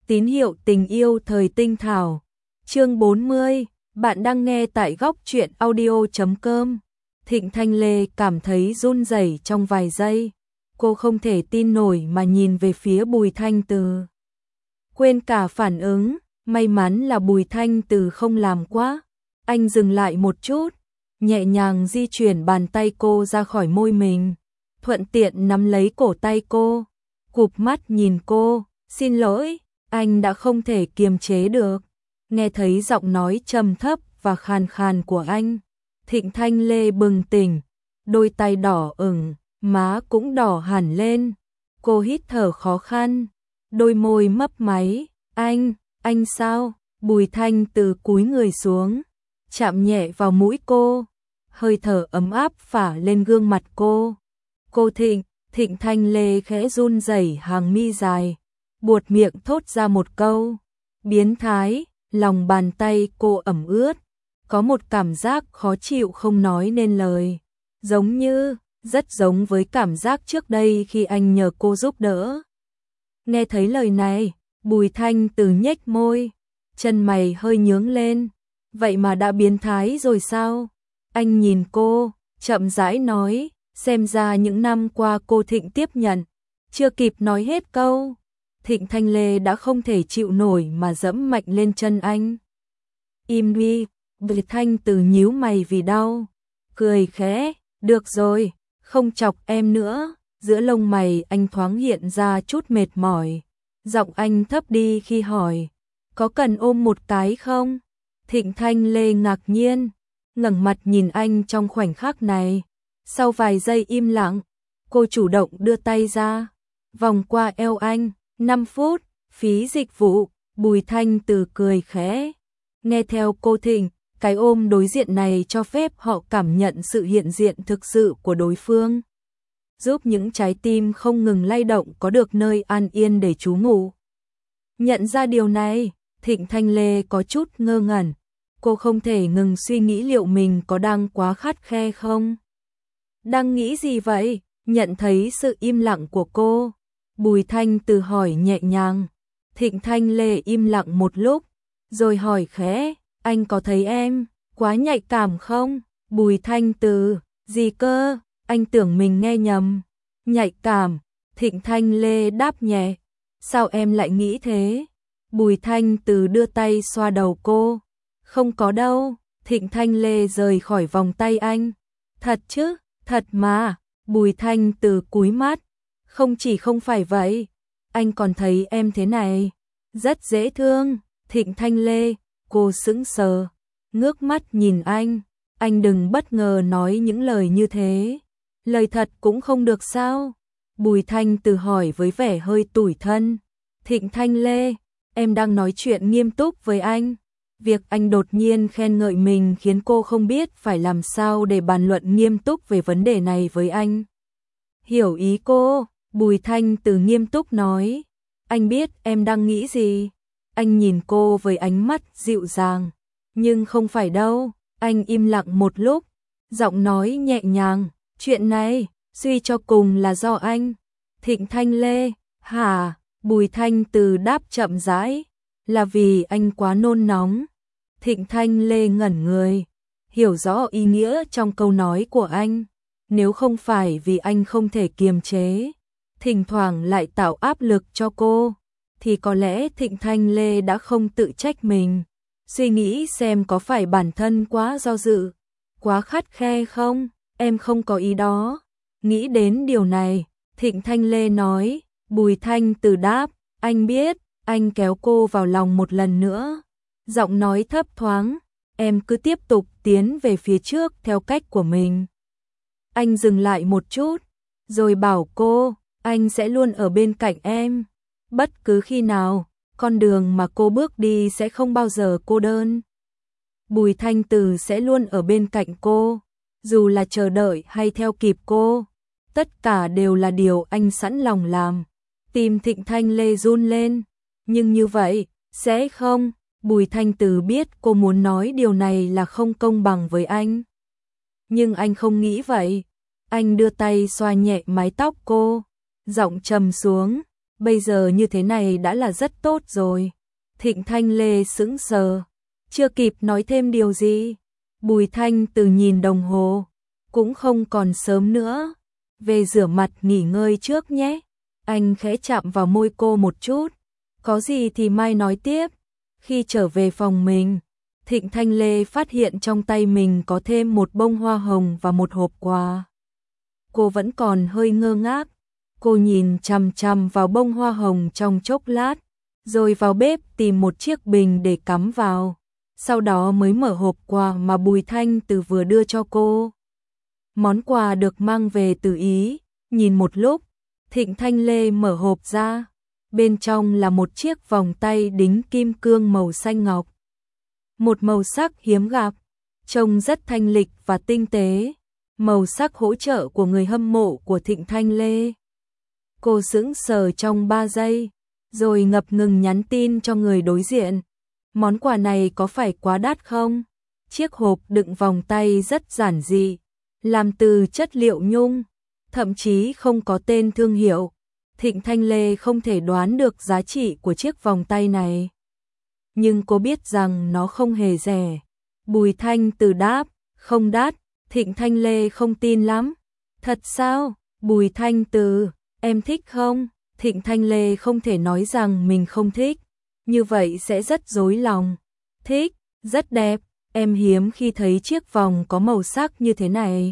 Tín hiệu tình yêu thời tinh thảo. Chương 40, bạn đang nghe tại góc truyện audio.com. Thịnh Thanh Lê cảm thấy run rẩy trong vài giây. Cô không thể tin nổi mà nhìn về phía Bùi Thanh Từ. Quên cả phản ứng, may mắn là Bùi Thanh Từ không làm quá. Anh dừng lại một chút, nhẹ nhàng di chuyển bàn tay cô ra khỏi môi mình, thuận tiện nắm lấy cổ tay cô, cụp mắt nhìn cô, xin lỗi, anh đã không thể kiềm chế được. Nghe thấy giọng nói trầm thấp và khàn khàn của anh, Thịnh Thanh Lê bừng tỉnh, đôi tay đỏ ửng, má cũng đỏ hẳn lên. Cô hít thở khó khăn, đôi môi mấp máy, anh sao? Bùi Thanh Từ cúi người xuống, chạm nhẹ vào mũi cô, hơi thở ấm áp phả lên gương mặt cô. Cô Thịnh Thanh Lê khẽ run rẩy hàng mi dài, buột miệng thốt ra một câu, biến thái. Lòng bàn tay cô ẩm ướt, có một cảm giác khó chịu không nói nên lời, rất giống với cảm giác trước đây khi anh nhờ cô giúp đỡ. Nghe thấy lời này, Bùi Thanh Từ nhếch môi, chân mày hơi nhướng lên, vậy mà đã biến thái rồi sao? Anh nhìn cô, chậm rãi nói, xem ra những năm qua cô Thịnh tiếp nhận, chưa kịp nói hết câu, Thịnh Thanh Lê đã không thể chịu nổi mà dẫm mạnh lên chân anh. Im đi, Bùi Thanh Từ nhíu mày vì đau, cười khẽ, được rồi, không chọc em nữa. Giữa lông mày anh thoáng hiện ra chút mệt mỏi, giọng anh thấp đi khi hỏi, có cần ôm một cái không? Thịnh Thanh Lê ngạc nhiên, ngẩng mặt nhìn anh trong khoảnh khắc này. Sau vài giây im lặng, cô chủ động đưa tay ra, vòng qua eo anh. 5 phút, phí dịch vụ. Bùi Thanh Từ cười khẽ. Nghe theo cô Thịnh, cái ôm đối diện này cho phép họ cảm nhận sự hiện diện thực sự của đối phương, giúp những trái tim không ngừng lay động có được nơi an yên để trú ngụ. Nhận ra điều này, Thịnh Thanh Lê có chút ngơ ngẩn. Cô không thể ngừng suy nghĩ liệu mình có đang quá khắt khe không? Đang nghĩ gì vậy? Nhận thấy sự im lặng của cô, Bùi Thanh Từ hỏi nhẹ nhàng. Thịnh Thanh Lê im lặng một lúc, rồi hỏi khẽ, anh có thấy em quá nhạy cảm không? Bùi Thanh Từ, gì cơ? Anh tưởng mình nghe nhầm. Nhạy cảm, Thịnh Thanh Lê đáp nhẹ. Sao em lại nghĩ thế? Bùi Thanh Từ đưa tay xoa đầu cô. Không có đâu. Thịnh Thanh Lê rời khỏi vòng tay anh. Thật chứ, thật mà. Bùi Thanh Từ cúi mắt. Không phải vậy. Anh còn thấy em thế này rất dễ thương. Thịnh Thanh Lê, cô sững sờ, ngước mắt nhìn anh. Anh đừng bất ngờ nói những lời như thế. Lời thật cũng không được sao? Bùi Thanh Từ hỏi với vẻ hơi tủi thân. Thịnh Thanh Lê, em đang nói chuyện nghiêm túc với anh. Việc anh đột nhiên khen ngợi mình khiến cô không biết phải làm sao để bàn luận nghiêm túc về vấn đề này với anh. Hiểu ý cô, Bùi Thanh Từ nghiêm túc nói. Anh biết em đang nghĩ gì. Anh nhìn cô với ánh mắt dịu dàng. Nhưng không phải đâu. Anh im lặng một lúc, giọng nói nhẹ nhàng. Chuyện này, suy cho cùng là do anh. Thịnh Thanh Lê, hả? Bùi Thanh Từ đáp chậm rãi. Là vì anh quá nôn nóng. Thịnh Thanh Lê ngẩn người, hiểu rõ ý nghĩa trong câu nói của anh. Nếu không phải vì anh không thể kiềm chế, thỉnh thoảng lại tạo áp lực cho cô, thì có lẽ Thịnh Thanh Lê đã không tự trách mình. Suy nghĩ xem có phải bản thân quá do dự, quá khắt khe không? Em không có ý đó. Nghĩ đến điều này, Thịnh Thanh Lê nói. Bùi Thanh Từ đáp, anh biết. Anh kéo cô vào lòng một lần nữa, giọng nói thấp thoáng, em cứ tiếp tục tiến về phía trước theo cách của mình. Anh dừng lại một chút, rồi bảo cô, anh sẽ luôn ở bên cạnh em. Bất cứ khi nào, con đường mà cô bước đi sẽ không bao giờ cô đơn. Bùi Thanh Từ sẽ luôn ở bên cạnh cô, dù là chờ đợi hay theo kịp cô. Tất cả đều là điều anh sẵn lòng làm. Tim Thịnh Thanh Lê run lên. Nhưng như vậy, sẽ không? Bùi Thanh Từ biết cô muốn nói điều này là không công bằng với anh. Nhưng anh không nghĩ vậy. Anh đưa tay xoa nhẹ mái tóc cô, giọng trầm xuống. bây giờ như thế này đã là rất tốt rồi. Thịnh Thanh Lê sững sờ, chưa kịp nói thêm điều gì. Bùi Thanh Từ nhìn đồng hồ, cũng không còn sớm nữa, về rửa mặt nghỉ ngơi trước nhé. Anh khẽ chạm vào môi cô một chút, có gì thì mai nói tiếp. Khi trở về phòng mình, Thịnh Thanh Lê phát hiện trong tay mình có thêm một bông hoa hồng và một hộp quà. Cô vẫn còn hơi ngơ ngác, cô nhìn chằm chằm vào bông hoa hồng trong chốc lát, rồi vào bếp tìm một chiếc bình để cắm vào, sau đó mới mở hộp quà mà Bùi Thanh Từ vừa đưa cho cô. Món quà được mang về từ Ý, nhìn một lúc, Thịnh Thanh Lê mở hộp ra, bên trong là một chiếc vòng tay đính kim cương màu xanh ngọc. Một màu sắc hiếm gặp, trông rất thanh lịch và tinh tế, màu sắc hỗ trợ của người hâm mộ của Thịnh Thanh Lê. Cô sững sờ trong 3 giây, rồi ngập ngừng nhắn tin cho người đối diện. Món quà này có phải quá đắt không? Chiếc hộp đựng vòng tay rất giản dị, làm từ chất liệu nhung, thậm chí không có tên thương hiệu. Thịnh Thanh Lê không thể đoán được giá trị của chiếc vòng tay này. Nhưng cô biết rằng nó không hề rẻ. Bùi Thanh Từ đáp, không đắt. Thịnh Thanh Lê không tin lắm. Thật sao? Bùi Thanh Từ, em thích không? Thịnh Thanh Lê không thể nói rằng mình không thích, như vậy sẽ rất rối lòng. Thích, rất đẹp, em hiếm khi thấy chiếc vòng có màu sắc như thế này.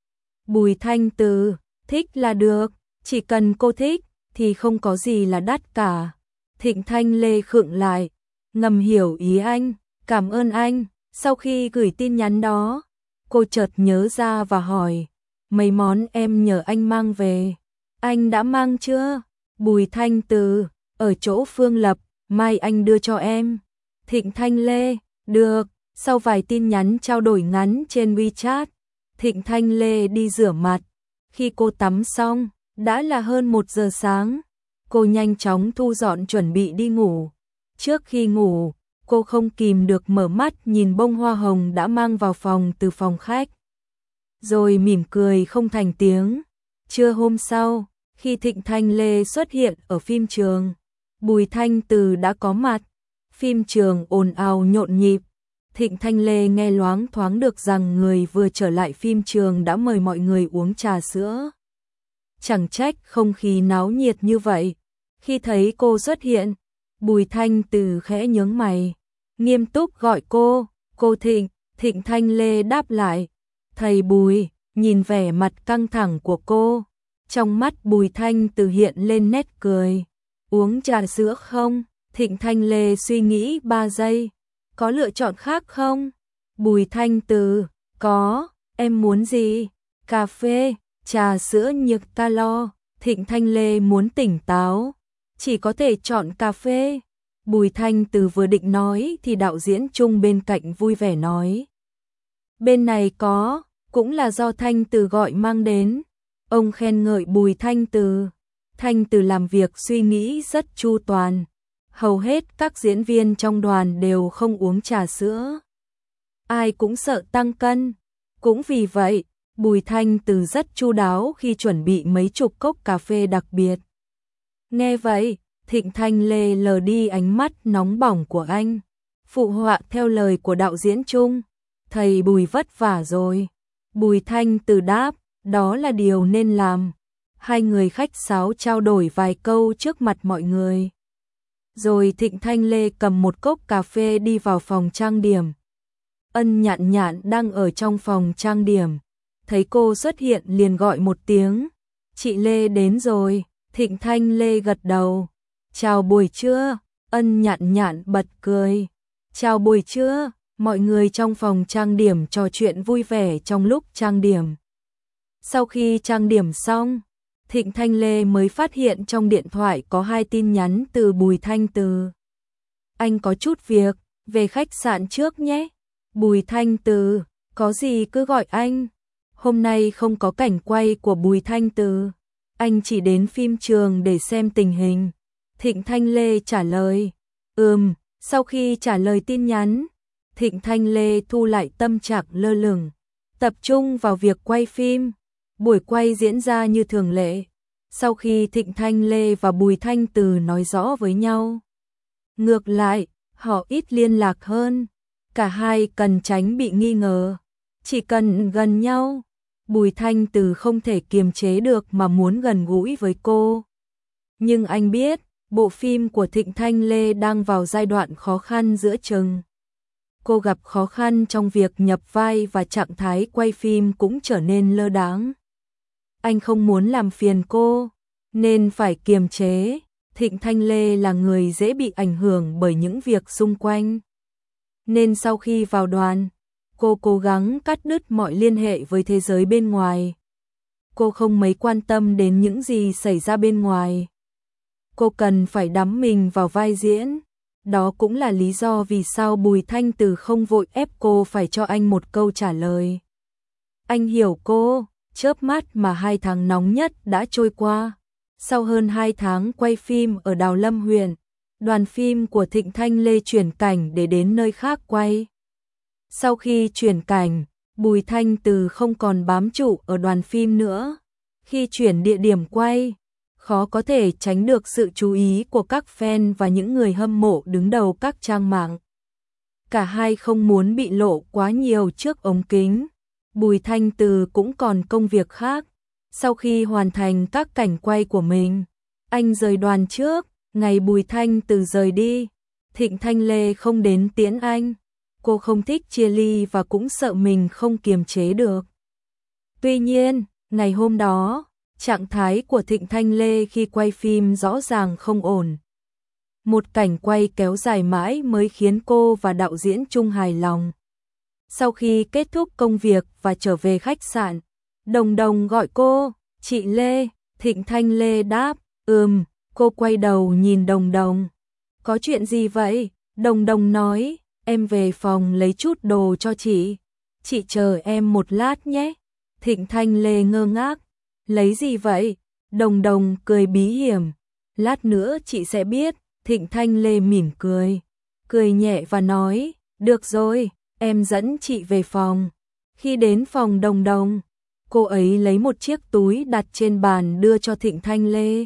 Bùi Thanh Từ, thích là được, chỉ cần cô thích thì không có gì là đắt cả. Thịnh Thanh Lê khựng lại, ngầm hiểu ý anh, cảm ơn anh. Sau khi gửi tin nhắn đó, cô chợt nhớ ra và hỏi, mấy món em nhờ anh mang về, anh đã mang chưa? Bùi Thanh Từ, ở chỗ Phương Lập, mai anh đưa cho em. Thịnh Thanh Lê, được. Sau vài tin nhắn trao đổi ngắn trên WeChat, Thịnh Thanh Lê đi rửa mặt. Khi cô tắm xong, đã là hơn 1 giờ sáng. Cô nhanh chóng thu dọn chuẩn bị đi ngủ. Trước khi ngủ, cô không kìm được mở mắt nhìn bông hoa hồng đã mang vào phòng từ phòng khách, rồi mỉm cười không thành tiếng. Trưa hôm sau, khi Thịnh Thanh Lê xuất hiện ở phim trường, Bùi Thanh Từ đã có mặt. Phim trường ồn ào nhộn nhịp. Thịnh Thanh Lê nghe loáng thoáng được rằng người vừa trở lại phim trường đã mời mọi người uống trà sữa. Chẳng trách không khí náo nhiệt như vậy. Khi thấy cô xuất hiện, Bùi Thanh Từ khẽ nhướng mày, nghiêm túc gọi cô Thịnh. Thịnh Thanh Lê đáp lại, thầy Bùi. Nhìn vẻ mặt căng thẳng của cô, trong mắt Bùi Thanh Từ hiện lên nét cười. Uống trà sữa không? Thịnh Thanh Lê suy nghĩ 3 giây. Có lựa chọn khác không? Bùi Thanh Từ, có, em muốn gì? Cà phê, trà sữa nhược ta lo. Thịnh Thanh Lê muốn tỉnh táo, chỉ có thể chọn cà phê. Bùi Thanh Từ vừa định nói thì đạo diễn Trung bên cạnh vui vẻ nói, bên này có, cũng là do Thanh Từ gọi mang đến. Ông khen ngợi Bùi Thanh Từ. Thanh Từ làm việc suy nghĩ rất chu toàn. Hầu hết các diễn viên trong đoàn đều không uống trà sữa. Ai cũng sợ tăng cân. Cũng vì vậy, Bùi Thanh Từ rất chu đáo khi chuẩn bị mấy chục cốc cà phê đặc biệt. Nghe vậy, Thịnh Thanh Lê lờ đi ánh mắt nóng bỏng của anh. Phụ họa theo lời của đạo diễn Trung. Thầy Bùi vất vả rồi. Bùi Thanh Từ đáp, đó là điều nên làm. Hai người khách sáo trao đổi vài câu trước mặt mọi người. Rồi Thịnh Thanh Lê cầm một cốc cà phê đi vào phòng trang điểm. Ân Nhạn Nhạn đang ở trong phòng trang điểm. Thấy cô xuất hiện liền gọi một tiếng. Chị Lê đến rồi. Thịnh Thanh Lê gật đầu. Chào buổi trưa. Ân Nhạn Nhạn bật cười. Chào buổi trưa. Mọi người trong phòng trang điểm trò chuyện vui vẻ trong lúc trang điểm. Sau khi trang điểm xong, Thịnh Thanh Lê mới phát hiện trong điện thoại có 2 tin nhắn từ Bùi Thanh Từ. Anh có chút việc, về khách sạn trước nhé. Bùi Thanh Từ, có gì cứ gọi anh. Hôm nay không có cảnh quay của Bùi Thanh Từ. Anh chỉ đến phim trường để xem tình hình. Thịnh Thanh Lê trả lời. Sau khi trả lời tin nhắn, Thịnh Thanh Lê thu lại tâm trạng lơ lửng, tập trung vào việc quay phim. Buổi quay diễn ra như thường lệ. Sau khi Thịnh Thanh Lê và Bùi Thanh Từ nói rõ với nhau, ngược lại, họ ít liên lạc hơn. Cả hai cần tránh bị nghi ngờ. Chỉ cần gần nhau, Bùi Thanh Từ không thể kiềm chế được mà muốn gần gũi với cô. Nhưng anh biết, bộ phim của Thịnh Thanh Lê đang vào giai đoạn khó khăn giữa chừng. Cô gặp khó khăn trong việc nhập vai và trạng thái quay phim cũng trở nên lơ đãng. Anh không muốn làm phiền cô, nên phải kiềm chế. Thịnh Thanh Lê là người dễ bị ảnh hưởng bởi những việc xung quanh. Nên sau khi vào đoàn, cô cố gắng cắt đứt mọi liên hệ với thế giới bên ngoài. Cô không mấy quan tâm đến những gì xảy ra bên ngoài. Cô cần phải đắm mình vào vai diễn. Đó cũng là lý do vì sao Bùi Thanh Từ không vội ép cô phải cho anh một câu trả lời. Anh hiểu cô, chớp mắt mà 2 tháng nóng nhất đã trôi qua. Sau hơn 2 tháng quay phim ở Đào Lâm huyện, đoàn phim của Thịnh Thanh Lê chuyển cảnh để đến nơi khác quay. Sau khi chuyển cảnh, Bùi Thanh Từ không còn bám trụ ở đoàn phim nữa. Khi chuyển địa điểm quay, khó có thể tránh được sự chú ý của các fan và những người hâm mộ đứng đầu các trang mạng. Cả hai không muốn bị lộ quá nhiều trước ống kính. Bùi Thanh Từ cũng còn công việc khác. Sau khi hoàn thành các cảnh quay của mình, anh rời đoàn trước. Ngày Bùi Thanh Từ rời đi, Thịnh Thanh Lê không đến tiễn anh. Cô không thích chia ly và cũng sợ mình không kiềm chế được. Tuy nhiên, ngày hôm đó, trạng thái của Thịnh Thanh Lê khi quay phim rõ ràng không ổn. Một cảnh quay kéo dài mãi mới khiến cô và đạo diễn Trung hài lòng. Sau khi kết thúc công việc và trở về khách sạn, Đồng Đồng gọi cô, "Chị Lê." Thịnh Thanh Lê đáp, Cô quay đầu nhìn Đồng Đồng. "Có chuyện gì vậy?" Đồng Đồng nói, "Em về phòng lấy chút đồ cho chị. Chị chờ em một lát nhé." Thịnh Thanh Lê ngơ ngác, "Lấy gì vậy?" Đồng Đồng cười bí hiểm, "Lát nữa chị sẽ biết." Thịnh Thanh Lê mỉm cười nhẹ và nói, "Được rồi, em dẫn chị về phòng." Khi đến phòng Đồng Đồng, cô ấy lấy một chiếc túi đặt trên bàn đưa cho Thịnh Thanh Lê.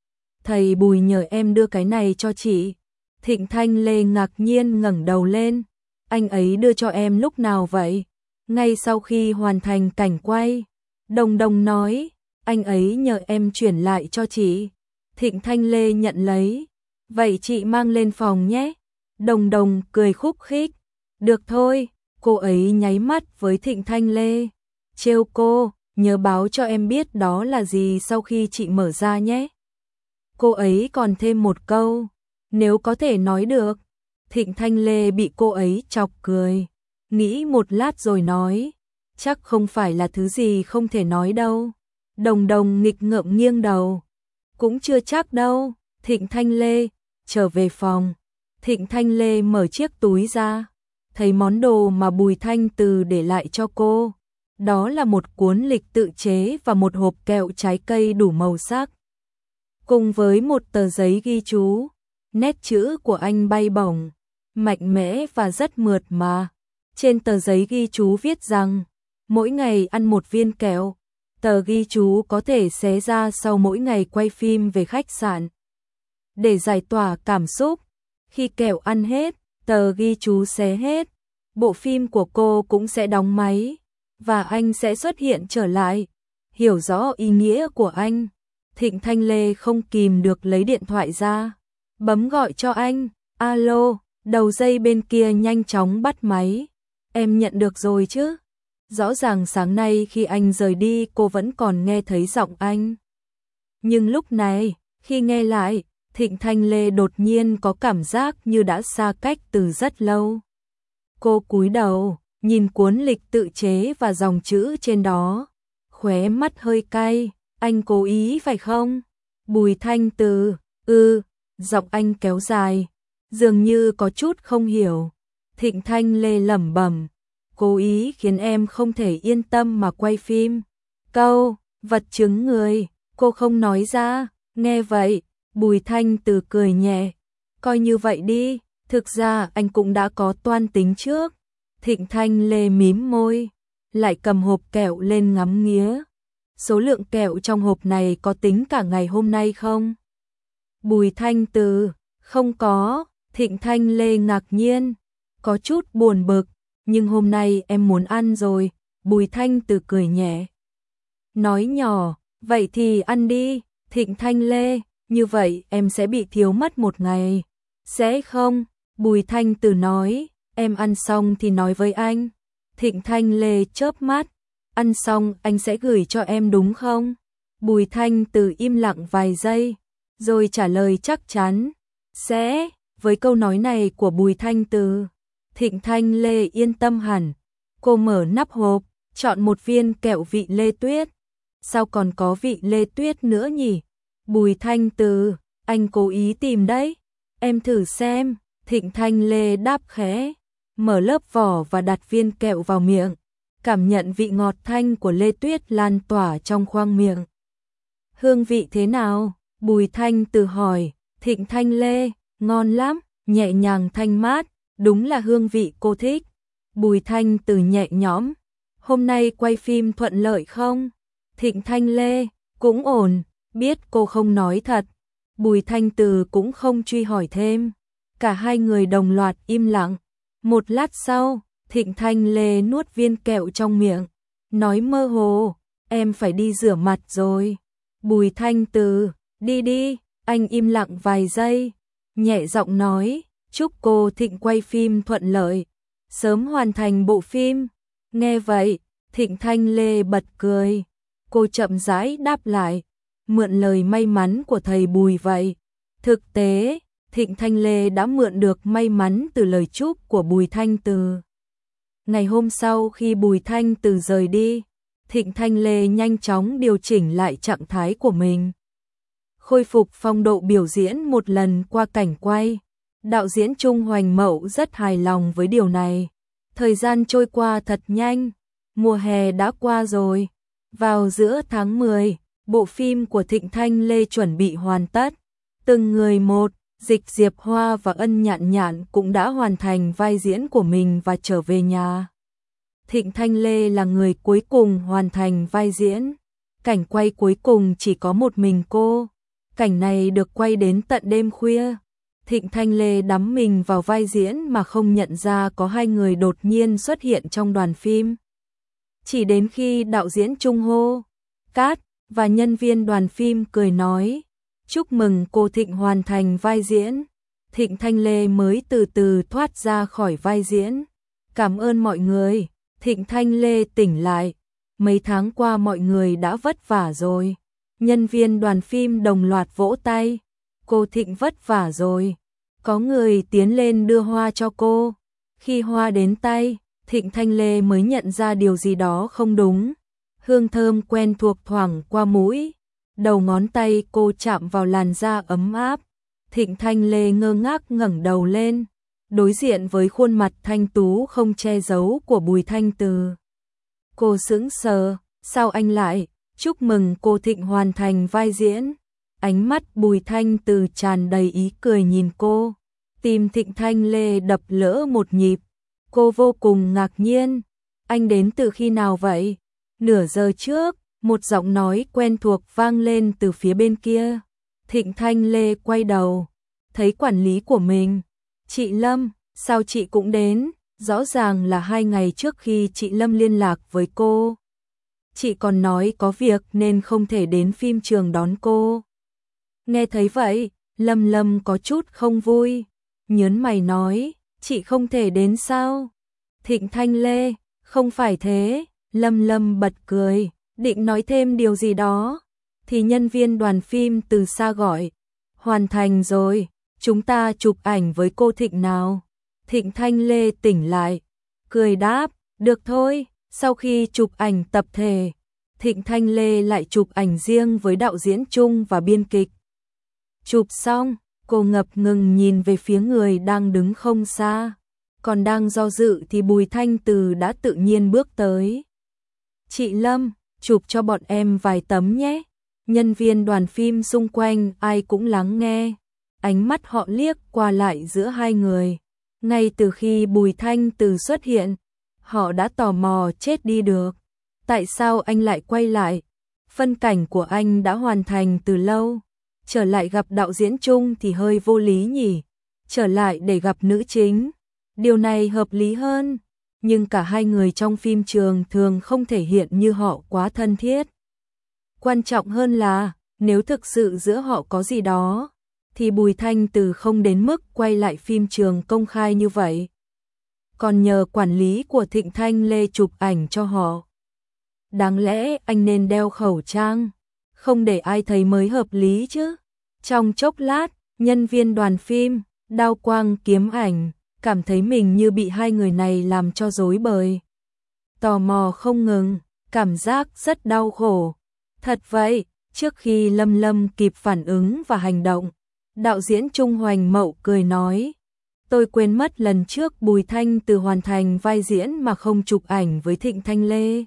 "Thầy Bùi nhờ em đưa cái này cho chị." Thịnh Thanh Lê ngạc nhiên ngẩng đầu lên, "Anh ấy đưa cho em lúc nào vậy?" "Ngay sau khi hoàn thành cảnh quay." Đồng Đồng nói, "Anh ấy nhờ em chuyển lại cho chị." Thịnh Thanh Lê nhận lấy, "Vậy chị mang lên phòng nhé." Đồng Đồng cười khúc khích, "Được thôi." Cô ấy nháy mắt với Thịnh Thanh Lê, trêu cô, "Nhớ báo cho em biết đó là gì sau khi chị mở ra nhé." Cô ấy còn thêm một câu, "Nếu có thể nói được." Thịnh Thanh Lê bị cô ấy chọc cười, nghĩ một lát rồi nói, "Chắc không phải là thứ gì không thể nói đâu." Đồng Đồng nghịch ngợm nghiêng đầu, "Cũng chưa chắc đâu." Thịnh Thanh Lê trở về phòng. Thịnh Thanh Lê mở chiếc túi ra, thấy món đồ mà Bùi Thanh Từ để lại cho cô. Đó là một cuốn lịch tự chế và một hộp kẹo trái cây đủ màu sắc, cùng với một tờ giấy ghi chú. Nét chữ của anh bay bổng, mạnh mẽ và rất mượt mà. Trên tờ giấy ghi chú viết rằng, mỗi ngày ăn một viên kẹo. Tờ ghi chú có thể xé ra sau mỗi ngày quay phim về khách sạn. Để giải tỏa cảm xúc, khi kẹo ăn hết, tờ ghi chú xé hết, bộ phim của cô cũng sẽ đóng máy, và anh sẽ xuất hiện trở lại. Hiểu rõ ý nghĩa của anh, Thịnh Thanh Lê không kìm được lấy điện thoại ra, bấm gọi cho anh. "Alo." Đầu dây bên kia nhanh chóng bắt máy, "Em nhận được rồi chứ?" Rõ ràng sáng nay khi anh rời đi cô vẫn còn nghe thấy giọng anh. Nhưng lúc này, khi nghe lại, Thịnh Thanh Lê đột nhiên có cảm giác như đã xa cách từ rất lâu. Cô cúi đầu, nhìn cuốn lịch tự chế và dòng chữ trên đó, khóe mắt hơi cay. "Anh cố ý phải không?" Bùi Thanh Từ, giọng anh kéo dài, dường như có chút không hiểu. Thịnh Thanh Lê lẩm bẩm, "Cố ý khiến em không thể yên tâm mà quay phim." Câu vật chứng người, cô không nói ra. Nghe vậy, Bùi Thanh Từ cười nhẹ, "Coi như vậy đi, thực ra anh cũng đã có toan tính trước." Thịnh Thanh Lê mím môi, lại cầm hộp kẹo lên ngắm nghía. số lượng kẹo trong hộp này có tính cả ngày hôm nay không? Bùi Thanh Từ, không có. Thịnh Thanh Lê ngạc nhiên, có chút buồn bực, nhưng hôm nay em muốn ăn rồi. Bùi Thanh Từ cười nhẹ, nói nhỏ, vậy thì ăn đi. Thịnh Thanh Lê, như vậy em sẽ bị thiếu mất một ngày. Sẽ không? Bùi Thanh Từ nói, em ăn xong thì nói với anh. Thịnh Thanh Lê chớp mắt, ăn xong anh sẽ gửi cho em đúng không? Bùi Thanh Từ im lặng vài giây, rồi trả lời chắc chắn, sẽ. Với câu nói này của Bùi Thanh Từ, Thịnh Thanh Lê yên tâm hẳn. Cô mở nắp hộp, chọn một viên kẹo vị lê tuyết. Sao còn có vị lê tuyết nữa nhỉ? Bùi Thanh Từ, anh cố ý tìm đấy. Em thử xem. Thịnh Thanh Lê đáp khẽ, mở lớp vỏ và đặt viên kẹo vào miệng, cảm nhận vị ngọt thanh của lê tuyết lan tỏa trong khoang miệng. Hương vị thế nào? Bùi Thanh Từ hỏi. Thịnh Thanh Lê, ngon lắm, nhẹ nhàng thanh mát, đúng là hương vị cô thích. Bùi Thanh Từ nhẹ nhõm, hôm nay quay phim thuận lợi không? Thịnh Thanh Lê, cũng ổn, biết cô không nói thật. Bùi Thanh Từ cũng không truy hỏi thêm. Cả hai người đồng loạt im lặng. Một lát sau, Thịnh Thanh Lê nuốt viên kẹo trong miệng, nói mơ hồ, em phải đi rửa mặt rồi. Bùi Thanh Từ, đi đi. Anh im lặng vài giây, nhẹ giọng nói, chúc cô Thịnh quay phim thuận lợi, sớm hoàn thành bộ phim. Nghe vậy, Thịnh Thanh Lê bật cười. Cô chậm rãi đáp lại, mượn lời may mắn của thầy Bùi vậy. Thực tế, Thịnh Thanh Lê đã mượn được may mắn từ lời chúc của Bùi Thanh Từ. Ngày hôm sau khi Bùi Thanh Từ rời đi, Thịnh Thanh Lê nhanh chóng điều chỉnh lại trạng thái của mình, khôi phục phong độ biểu diễn một lần qua cảnh quay. Đạo diễn Trung Hoành Mậu rất hài lòng với điều này. Thời gian trôi qua thật nhanh, mùa hè đã qua rồi. Vào giữa tháng 10, bộ phim của Thịnh Thanh Lê chuẩn bị hoàn tất. Từng người một, Dịch Diệp Hoa và Ân Nhạn Nhạn cũng đã hoàn thành vai diễn của mình và trở về nhà. Thịnh Thanh Lê là người cuối cùng hoàn thành vai diễn. Cảnh quay cuối cùng chỉ có một mình cô. Cảnh này được quay đến tận đêm khuya. Thịnh Thanh Lê đắm mình vào vai diễn mà không nhận ra có hai người đột nhiên xuất hiện trong đoàn phim. Chỉ đến khi đạo diễn Trung hô cát và nhân viên đoàn phim cười nói, chúc mừng cô Thịnh hoàn thành vai diễn, Thịnh Thanh Lê mới từ từ thoát ra khỏi vai diễn. Cảm ơn mọi người. Thịnh Thanh Lê tỉnh lại. Mấy tháng qua mọi người đã vất vả rồi. Nhân viên đoàn phim đồng loạt vỗ tay. Cô Thịnh vất vả rồi. Có người tiến lên đưa hoa cho cô. Khi hoa đến tay, Thịnh Thanh Lê mới nhận ra điều gì đó không đúng. Hương thơm quen thuộc thoảng qua mũi. Đầu ngón tay cô chạm vào làn da ấm áp. Thịnh Thanh Lê ngơ ngác ngẩng đầu lên, đối diện với khuôn mặt thanh tú không che giấu của Bùi Thanh Từ. Cô sững sờ, sao anh lại? Chúc mừng cô Thịnh hoàn thành vai diễn. Ánh mắt Bùi Thanh Từ tràn đầy ý cười nhìn cô. Tim Thịnh Thanh Lê đập lỡ một nhịp. Cô vô cùng ngạc nhiên. Anh đến từ khi nào vậy? Nửa giờ trước, một giọng nói quen thuộc vang lên từ phía bên kia. Thịnh Thanh Lê quay đầu, thấy quản lý của mình. Chị Lâm, sao chị cũng đến? Rõ ràng là 2 ngày trước khi chị Lâm liên lạc với cô. Chị còn nói có việc nên không thể đến phim trường đón cô. Nghe thấy vậy, Lâm có chút không vui. Nhớn mày nói, chị không thể đến sao? Thịnh Thanh Lê, không phải thế. Lâm bật cười, định nói thêm điều gì đó. Thì nhân viên đoàn phim từ xa gọi, hoàn thành rồi, chúng ta chụp ảnh với cô Thịnh nào. Thịnh Thanh Lê tỉnh lại, cười đáp, được thôi. Sau khi chụp ảnh tập thể, Thịnh Thanh Lê lại chụp ảnh riêng với đạo diễn Trung và biên kịch. Chụp xong, cô ngập ngừng nhìn về phía người đang đứng không xa. Còn đang do dự thì Bùi Thanh Từ đã tự nhiên bước tới. Chị Lâm, chụp cho bọn em vài tấm nhé. Nhân viên đoàn phim xung quanh ai cũng lắng nghe. Ánh mắt họ liếc qua lại giữa hai người. Ngay từ khi Bùi Thanh Từ xuất hiện, họ đã tò mò chết đi được. Tại sao anh lại quay lại? phân cảnh của anh đã hoàn thành từ lâu, trở lại gặp đạo diễn chung thì hơi vô lý nhỉ, trở lại để gặp nữ chính, điều này hợp lý hơn, nhưng cả hai người trong phim trường thường không thể hiện như họ quá thân thiết. Quan trọng hơn là, nếu thực sự giữa họ có gì đó, thì Bùi Thanh Từ không đến mức quay lại phim trường công khai như vậy. Còn nhờ quản lý của Thịnh Thanh Lê chụp ảnh cho họ. Đáng lẽ anh nên đeo khẩu trang, không để ai thấy mới hợp lý chứ. Trong chốc lát, nhân viên đoàn phim, Đao Quang Kiếm Ảnh, cảm thấy mình như bị hai người này làm cho rối bời. Tò mò không ngừng, cảm giác rất đau khổ. Thật vậy, trước khi Lâm Lâm kịp phản ứng và hành động, đạo diễn Trung Hoành Mậu cười nói, tôi quên mất lần trước Bùi Thanh Từ hoàn thành vai diễn mà không chụp ảnh với Thịnh Thanh Lê.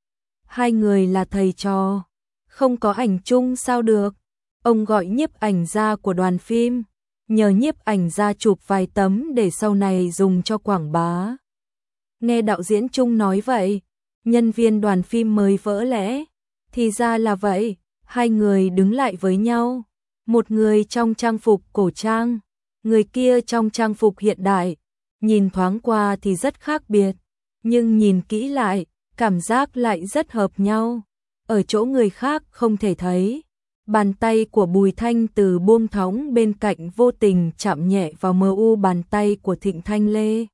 Hai người là thầy trò, không có ảnh chung sao được. Ông gọi nhiếp ảnh gia của đoàn phim, nhờ nhiếp ảnh gia chụp vài tấm để sau này dùng cho quảng bá. Nghe đạo diễn Trung nói vậy, nhân viên đoàn phim mới vỡ lẽ. Thì ra là vậy, hai người đứng lại với nhau. Một người trong trang phục cổ trang, người kia trong trang phục hiện đại. Nhìn thoáng qua thì rất khác biệt, nhưng nhìn kỹ lại, cảm giác lại rất hợp nhau. Ở chỗ người khác không thể thấy, bàn tay của Bùi Thanh Từ buông thõng bên cạnh vô tình chạm nhẹ vào mờ u bàn tay của Thịnh Thanh Lê.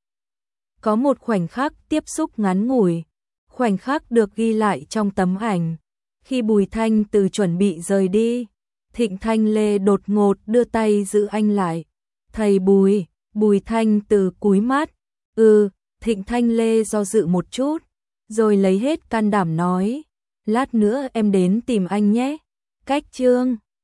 Có một khoảnh khắc tiếp xúc ngắn ngủi, khoảnh khắc được ghi lại trong tấm ảnh. Khi Bùi Thanh Từ chuẩn bị rời đi, Thịnh Thanh Lê đột ngột đưa tay giữ anh lại. Thầy Bùi, Bùi Thanh Từ cúi mắt. Thịnh Thanh Lê do dự một chút, rồi lấy hết can đảm nói, lát nữa em đến tìm anh nhé. Cách chương